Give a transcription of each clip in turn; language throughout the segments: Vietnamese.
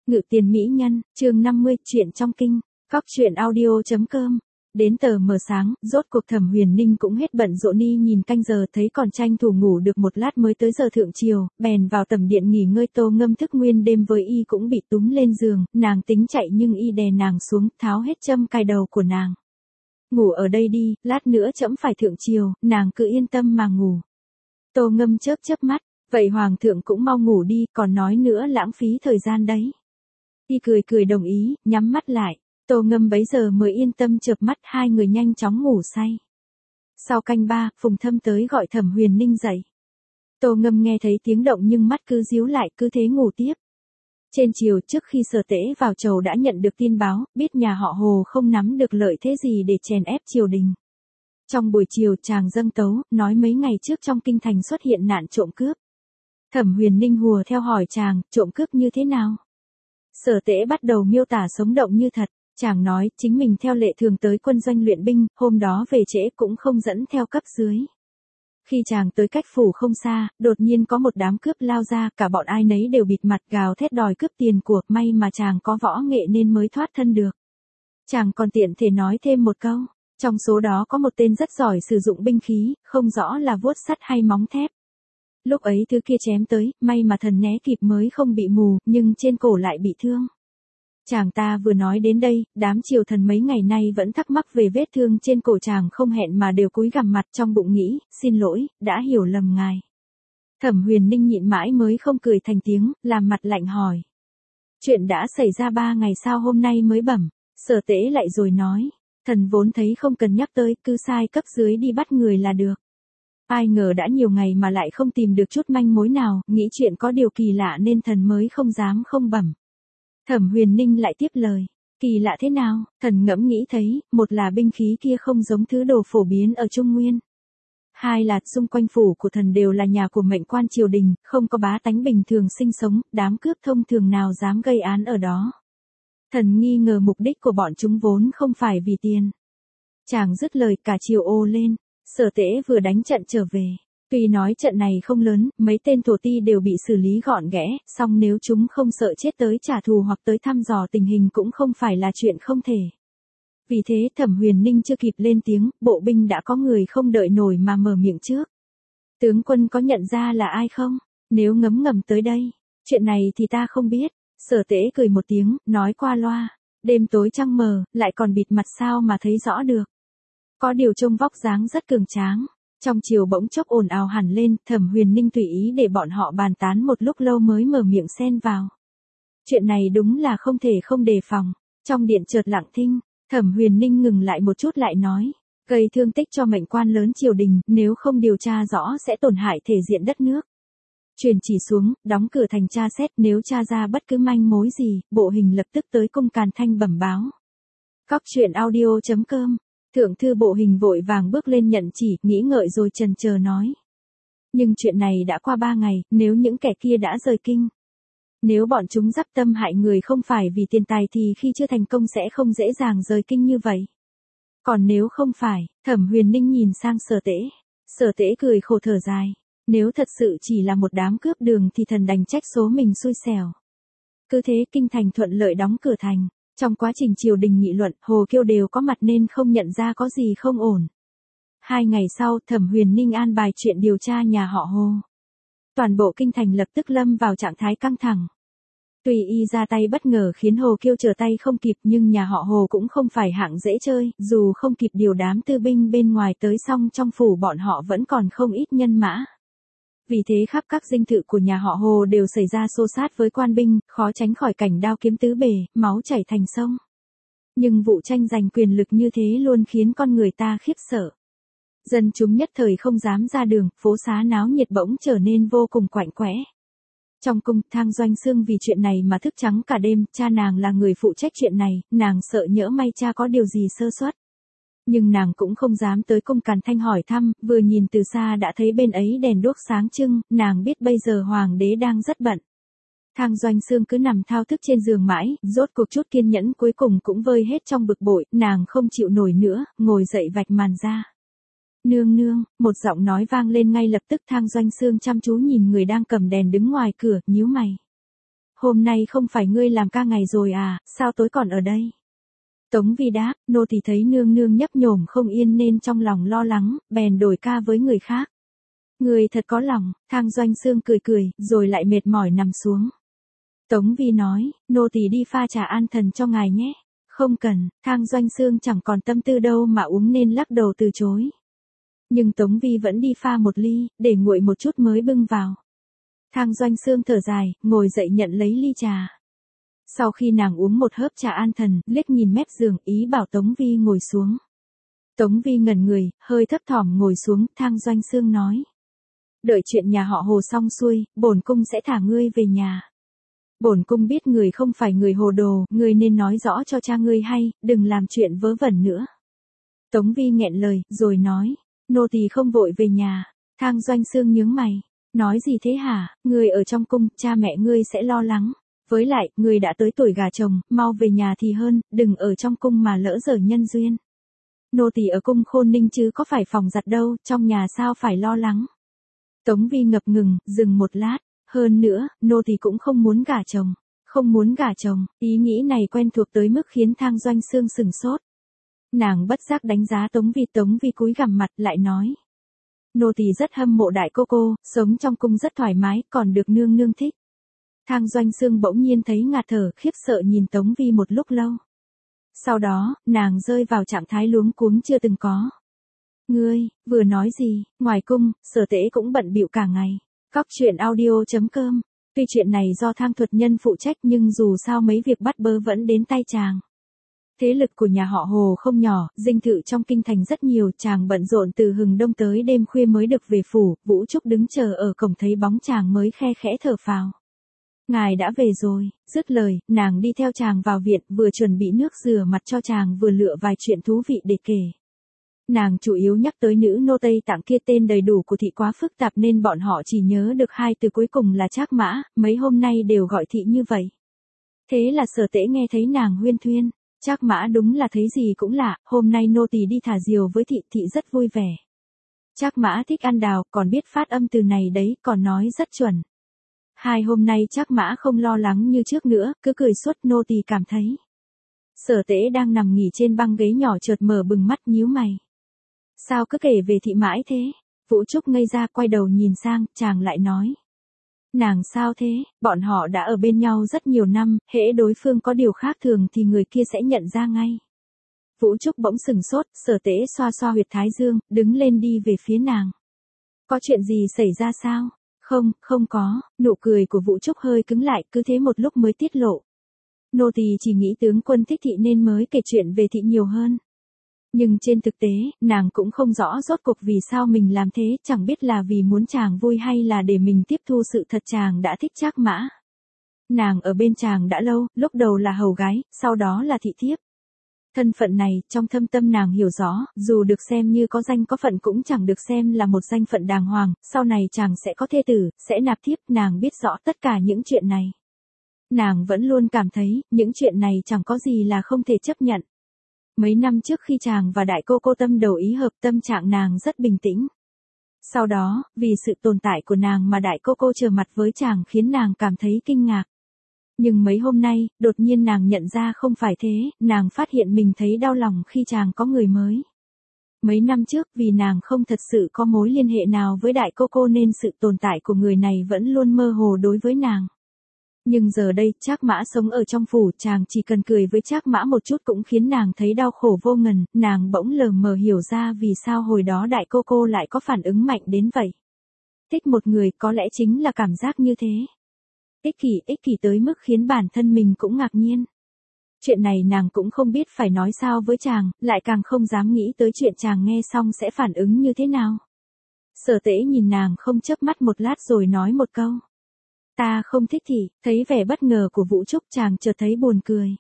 Ngự tiền mỹ nhân, chương 50, chuyện trong kinh, Cóc truyện audio.com. Đến tờ mờ sáng, rốt cuộc Thẩm Huyền Ninh cũng hết bận rộn đi nhìn canh giờ, thấy còn tranh thủ ngủ được một lát mới tới giờ thượng triều, bèn vào tầm điện nghỉ ngơi. Tô Ngâm thức nguyên đêm với y cũng bị túm lên giường, nàng tính chạy nhưng y đè nàng xuống, tháo hết châm cài đầu của nàng. Ngủ ở đây đi, lát nữa trẫm phải thượng triều, nàng cứ yên tâm mà ngủ. Tô Ngâm chớp chớp mắt, vậy hoàng thượng cũng mau ngủ đi, còn nói nữa lãng phí thời gian đấy. Y cười cười đồng ý, nhắm mắt lại. Tô Ngâm bấy giờ mới yên tâm chợp mắt, hai người nhanh chóng ngủ say. Sau canh ba, Phùng Thâm tới gọi Thẩm Huyền Ninh dậy. Tô Ngâm nghe thấy tiếng động nhưng mắt cứ díu lại, cứ thế ngủ tiếp. Trên chiều trước khi Sở Tễ vào chầu đã nhận được tin báo, biết nhà họ Hồ không nắm được lợi thế gì để chèn ép triều đình. Trong buổi chiều chàng dâng tấu, nói mấy ngày trước trong kinh thành xuất hiện nạn trộm cướp. Thẩm Huyền Ninh hùa theo hỏi chàng, trộm cướp như thế nào? Sở Tễ bắt đầu miêu tả sống động như thật. Chàng nói, chính mình theo lệ thường tới quân doanh luyện binh, hôm đó về trễ cũng không dẫn theo cấp dưới. Khi chàng tới cách phủ không xa, đột nhiên có một đám cướp lao ra, cả bọn ai nấy đều bịt mặt gào thét đòi cướp tiền của, may mà chàng có võ nghệ nên mới thoát thân được. Chàng còn tiện thể nói thêm một câu, trong số đó có một tên rất giỏi sử dụng binh khí, không rõ là vuốt sắt hay móng thép. Lúc ấy thứ kia chém tới, may mà thần né kịp mới không bị mù, nhưng trên cổ lại bị thương. Chàng ta vừa nói đến đây, đám triều thần mấy ngày nay vẫn thắc mắc về vết thương trên cổ chàng, không hẹn mà đều cúi gằm mặt, trong bụng nghĩ, xin lỗi, đã hiểu lầm ngài. Thẩm Huyền Ninh nhịn mãi mới không cười thành tiếng, làm mặt lạnh hỏi. Chuyện đã xảy ra 3 ngày sao hôm nay mới bẩm? Sở Tễ lại rồi nói, thần vốn thấy không cần nhắc tới, cứ sai cấp dưới đi bắt người là được. Ai ngờ đã nhiều ngày mà lại không tìm được chút manh mối nào, nghĩ chuyện có điều kỳ lạ nên thần mới không dám không bẩm. Thẩm Huyền Ninh lại tiếp lời, kỳ lạ thế nào? Thần ngẫm nghĩ thấy, một là binh khí kia không giống thứ đồ phổ biến ở Trung Nguyên. Hai là xung quanh phủ của thần đều là nhà của mệnh quan triều đình, không có bá tánh bình thường sinh sống, đám cướp thông thường nào dám gây án ở đó. Thần nghi ngờ mục đích của bọn chúng vốn không phải vì tiền. Chàng dứt lời cả triều ô lên, Sở Tễ vừa đánh trận trở về. Tuy nói trận này không lớn, mấy tên thổ ti đều bị xử lý gọn ghẽ, song nếu chúng không sợ chết tới trả thù hoặc tới thăm dò tình hình cũng không phải là chuyện không thể. Vì thế Thẩm Huyền Ninh chưa kịp lên tiếng, bộ binh đã có người không đợi nổi mà mở miệng trước. Tướng quân có nhận ra là ai không? Nếu ngấm ngầm tới đây, chuyện này thì ta không biết. Sở Tễ cười một tiếng, nói qua loa, đêm tối trăng mờ, lại còn bịt mặt sao mà thấy rõ được. Có điều trông vóc dáng rất cường tráng. Trong chiều bỗng chốc ồn ào hẳn lên, Thẩm Huyền Ninh tùy ý để bọn họ bàn tán một lúc lâu mới mở miệng xen vào. Chuyện này đúng là không thể không đề phòng. Trong điện chợt lặng thinh, Thẩm Huyền Ninh ngừng lại một chút lại nói, gây thương tích cho mệnh quan lớn triều đình, nếu không điều tra rõ sẽ tổn hại thể diện đất nước. Truyền chỉ xuống, đóng cửa thành tra xét, nếu tra ra bất cứ manh mối gì, bộ hình lập tức tới cung Càn Thanh bẩm báo. Cóc truyện audio.com. Thượng thư bộ hình vội vàng bước lên nhận chỉ, nghĩ ngợi rồi chần chờ nói. Nhưng chuyện này đã qua 3 ngày, nếu những kẻ kia đã rời kinh. Nếu bọn chúng dắp tâm hại người không phải vì tiền tài thì khi chưa thành công sẽ không dễ dàng rời kinh như vậy. Còn nếu không phải, Thẩm Huyền Ninh nhìn sang Sở Tễ. Sở Tễ cười khổ thở dài. Nếu thật sự chỉ là một đám cướp đường thì thần đành trách số mình xui xẻo. Cứ thế kinh thành thuận lợi đóng cửa thành. Trong quá trình triều đình nghị luận, Hồ Kiêu đều có mặt nên không nhận ra có gì không ổn. 2 ngày sau, Thẩm Huyền Ninh an bài chuyện điều tra nhà họ Hồ. Toàn bộ kinh thành lập tức lâm vào trạng thái căng thẳng. Tuy y ra tay bất ngờ khiến Hồ Kiêu trở tay không kịp nhưng nhà họ Hồ cũng không phải hạng dễ chơi, dù không kịp điều đám tư binh bên ngoài tới song trong phủ bọn họ vẫn còn không ít nhân mã. Vì thế khắp các dinh thự của nhà họ Hồ đều xảy ra xô xát với quan binh, khó tránh khỏi cảnh đao kiếm tứ bề, máu chảy thành sông. Nhưng vụ tranh giành quyền lực như thế luôn khiến con người ta khiếp sợ. Dân chúng nhất thời không dám ra đường, phố xá náo nhiệt bỗng trở nên vô cùng quạnh quẽ. Trong cung, Thang Doanh Xương vì chuyện này mà thức trắng cả đêm, cha nàng là người phụ trách chuyện này, nàng sợ nhỡ may cha có điều gì sơ suất. Nhưng nàng cũng không dám tới cung Càn Thanh hỏi thăm, vừa nhìn từ xa đã thấy bên ấy đèn đuốc sáng trưng, nàng biết bây giờ hoàng đế đang rất bận. Thang Doanh Xương cứ nằm thao thức trên giường mãi, rốt cuộc chút kiên nhẫn cuối cùng cũng vơi hết trong bực bội, nàng không chịu nổi nữa, ngồi dậy vạch màn ra. Nương nương, một giọng nói vang lên ngay lập tức. Thang Doanh Xương chăm chú nhìn người đang cầm đèn đứng ngoài cửa, nhíu mày. hôm nay không phải ngươi làm ca ngày rồi à, sao tối còn ở đây? Tống Vi đáp, nô tỳ thấy nương nương nhấp nhổm không yên nên trong lòng lo lắng, bèn đổi ca với người khác. Người thật có lòng, Thang Doanh Xương cười cười, rồi lại mệt mỏi nằm xuống. Tống Vi nói, nô tỳ đi pha trà an thần cho ngài nhé. Không cần, Thang Doanh Xương chẳng còn tâm tư đâu mà uống nên lắc đầu từ chối. Nhưng Tống Vi vẫn đi pha một ly, để nguội một chút mới bưng vào. Thang Doanh Xương thở dài, ngồi dậy nhận lấy ly trà. Sau khi nàng uống một hớp trà an thần, liếc nhìn mép giường, ý bảo Tống Vi ngồi xuống. Tống Vi ngẩn người, hơi thấp thỏm ngồi xuống, Thang Doanh Xương nói. Đợi chuyện nhà họ Hồ xong xuôi, bổn cung sẽ thả ngươi về nhà. Bổn cung biết người không phải người hồ đồ, ngươi nên nói rõ cho cha ngươi hay, đừng làm chuyện vớ vẩn nữa. Tống Vi nghẹn lời, rồi nói, nô tỳ không vội về nhà. Thang Doanh Xương nhướng mày, nói gì thế hả, ngươi ở trong cung, cha mẹ ngươi sẽ lo lắng. Với lại, ngươi đã tới tuổi gả chồng, mau về nhà thì hơn, đừng ở trong cung mà lỡ dở nhân duyên. Nô tỳ ở cung Khôn Ninh chứ có phải phòng giặt đâu, trong nhà sao phải lo lắng. Tống Vi ngập ngừng, dừng một lát. Hơn nữa, nô tỳ cũng không muốn gả chồng. Không muốn gả chồng, ý nghĩ này quen thuộc tới mức khiến Thang Doanh Xương sừng sốt. Nàng bất giác đánh giá Tống Vi cúi gằm mặt lại nói. Nô tỳ rất hâm mộ đại cô, sống trong cung rất thoải mái, còn được nương nương thích. Thang Doanh Xương bỗng nhiên thấy ngạt thở, khiếp sợ nhìn Tống Vi một lúc lâu. Sau đó, nàng rơi vào trạng thái luống cuống chưa từng có. Ngươi, vừa nói gì, ngoài cung, Sở Tễ cũng bận bịu cả ngày. Cóc truyện audio.com. Tuy chuyện này do Thang Thuật Nhân phụ trách nhưng dù sao mấy việc bắt bớ vẫn đến tay chàng. Thế lực của nhà họ Hồ không nhỏ, dinh thự trong kinh thành rất nhiều, chàng bận rộn từ hừng đông tới đêm khuya mới được về phủ, Vũ Trúc đứng chờ ở cổng thấy bóng chàng mới khe khẽ thở phào. Ngài đã về rồi, dứt lời, nàng đi theo chàng vào viện, vừa chuẩn bị nước rửa mặt cho chàng vừa lựa vài chuyện thú vị để kể. Nàng chủ yếu nhắc tới nữ nô Tây Tạng kia, tên đầy đủ của thị quá phức tạp nên bọn họ chỉ nhớ được hai từ cuối cùng là Trác Mã, mấy hôm nay đều gọi thị như vậy. Thế là Sở Tễ nghe thấy nàng huyên thuyên, Trác Mã đúng là thấy gì cũng lạ, hôm nay nô tỳ đi thả diều với thị rất vui vẻ. Trác Mã thích ăn đào, còn biết phát âm từ này đấy, còn nói rất chuẩn. Hai hôm nay Trác Mã không lo lắng như trước nữa, cứ cười suốt, nô tỳ cảm thấy. Sở Tễ đang nằm nghỉ trên băng ghế nhỏ chợt mở bừng mắt nhíu mày. Sao cứ kể về thị mãi thế? Vũ Trúc ngây ra quay đầu nhìn sang, chàng lại nói. Nàng sao thế, bọn họ đã ở bên nhau rất nhiều năm, hễ đối phương có điều khác thường thì người kia sẽ nhận ra ngay. Vũ Trúc bỗng sừng sốt, Sở Tễ xoa xoa huyệt thái dương, đứng lên đi về phía nàng. Có chuyện gì xảy ra sao? Không có, nụ cười của Vũ Trúc hơi cứng lại, cứ thế một lúc mới tiết lộ. Nô tỳ chỉ nghĩ tướng quân thích thị nên mới kể chuyện về thị nhiều hơn. Nhưng trên thực tế, nàng cũng không rõ rốt cuộc vì sao mình làm thế, chẳng biết là vì muốn chàng vui hay là để mình tiếp thu sự thật chàng đã thích Trác Mã. Nàng ở bên chàng đã lâu, lúc đầu là hầu gái, sau đó là thị thiếp. Thân phận này, trong thâm tâm nàng hiểu rõ, dù được xem như có danh có phận cũng chẳng được xem là một danh phận đàng hoàng, sau này chàng sẽ có thê tử, sẽ nạp thiếp, nàng biết rõ tất cả những chuyện này. Nàng vẫn luôn cảm thấy, những chuyện này chẳng có gì là không thể chấp nhận. Mấy năm trước khi chàng và đại cô tâm đầu ý hợp, tâm trạng nàng rất bình tĩnh. Sau đó, vì sự tồn tại của nàng mà đại cô trở mặt với chàng khiến nàng cảm thấy kinh ngạc. Nhưng mấy hôm nay, đột nhiên nàng nhận ra không phải thế, nàng phát hiện mình thấy đau lòng khi chàng có người mới. Mấy năm trước, vì nàng không thật sự có mối liên hệ nào với đại cô nên sự tồn tại của người này vẫn luôn mơ hồ đối với nàng. Nhưng giờ đây, Trác Mã sống ở trong phủ, chàng chỉ cần cười với Trác Mã một chút cũng khiến nàng thấy đau khổ vô ngần, nàng bỗng lờ mờ hiểu ra vì sao hồi đó đại cô lại có phản ứng mạnh đến vậy. Thích một người có lẽ chính là cảm giác như thế. Ích kỷ tới mức khiến bản thân mình cũng ngạc nhiên. Chuyện này nàng cũng không biết phải nói sao với chàng, lại càng không dám nghĩ tới chuyện chàng nghe xong sẽ phản ứng như thế nào. Sở Tễ nhìn nàng không chớp mắt một lát rồi nói một câu. Ta không thích thị, thấy vẻ bất ngờ của Vũ Trúc chàng chợt thấy buồn cười.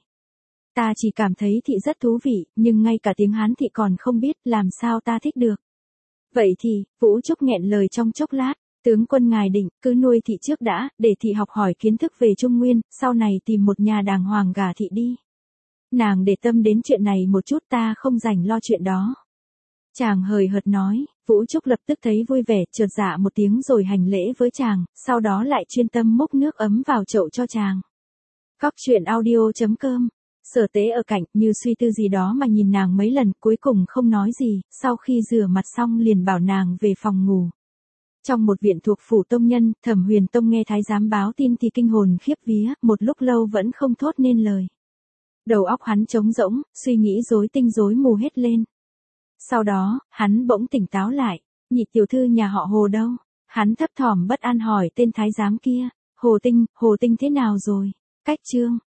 Ta chỉ cảm thấy thị rất thú vị, nhưng ngay cả tiếng Hán thị còn không biết, làm sao ta thích được. Vậy thì, Vũ Trúc nghẹn lời trong chốc lát, tướng quân ngài định, cứ nuôi thị trước đã, để thị học hỏi kiến thức về Trung Nguyên, sau này tìm một nhà đàng hoàng gả thị đi. Nàng để tâm đến chuyện này một chút, ta không rảnh lo chuyện đó. Chàng hời hợt nói, Vũ Trúc lập tức thấy vui vẻ, chợt dạ một tiếng rồi hành lễ với chàng, sau đó lại chuyên tâm múc nước ấm vào chậu cho chàng. Cóc truyện audio.com. Sở Tế ở cạnh như suy tư gì đó mà nhìn nàng mấy lần, cuối cùng không nói gì, sau khi rửa mặt xong liền bảo nàng về phòng ngủ. Trong một viện thuộc phủ tông nhân, Thẩm Huyền Tông nghe thái giám báo tin thì kinh hồn khiếp vía, một lúc lâu vẫn không thốt nên lời. Đầu óc hắn trống rỗng, suy nghĩ rối tinh rối mù hết lên. Sau đó, hắn bỗng tỉnh táo lại, Nhị tiểu thư nhà họ Hồ đâu? Hắn thấp thỏm bất an hỏi tên thái giám kia, Hồ Tinh thế nào rồi? Cách Trương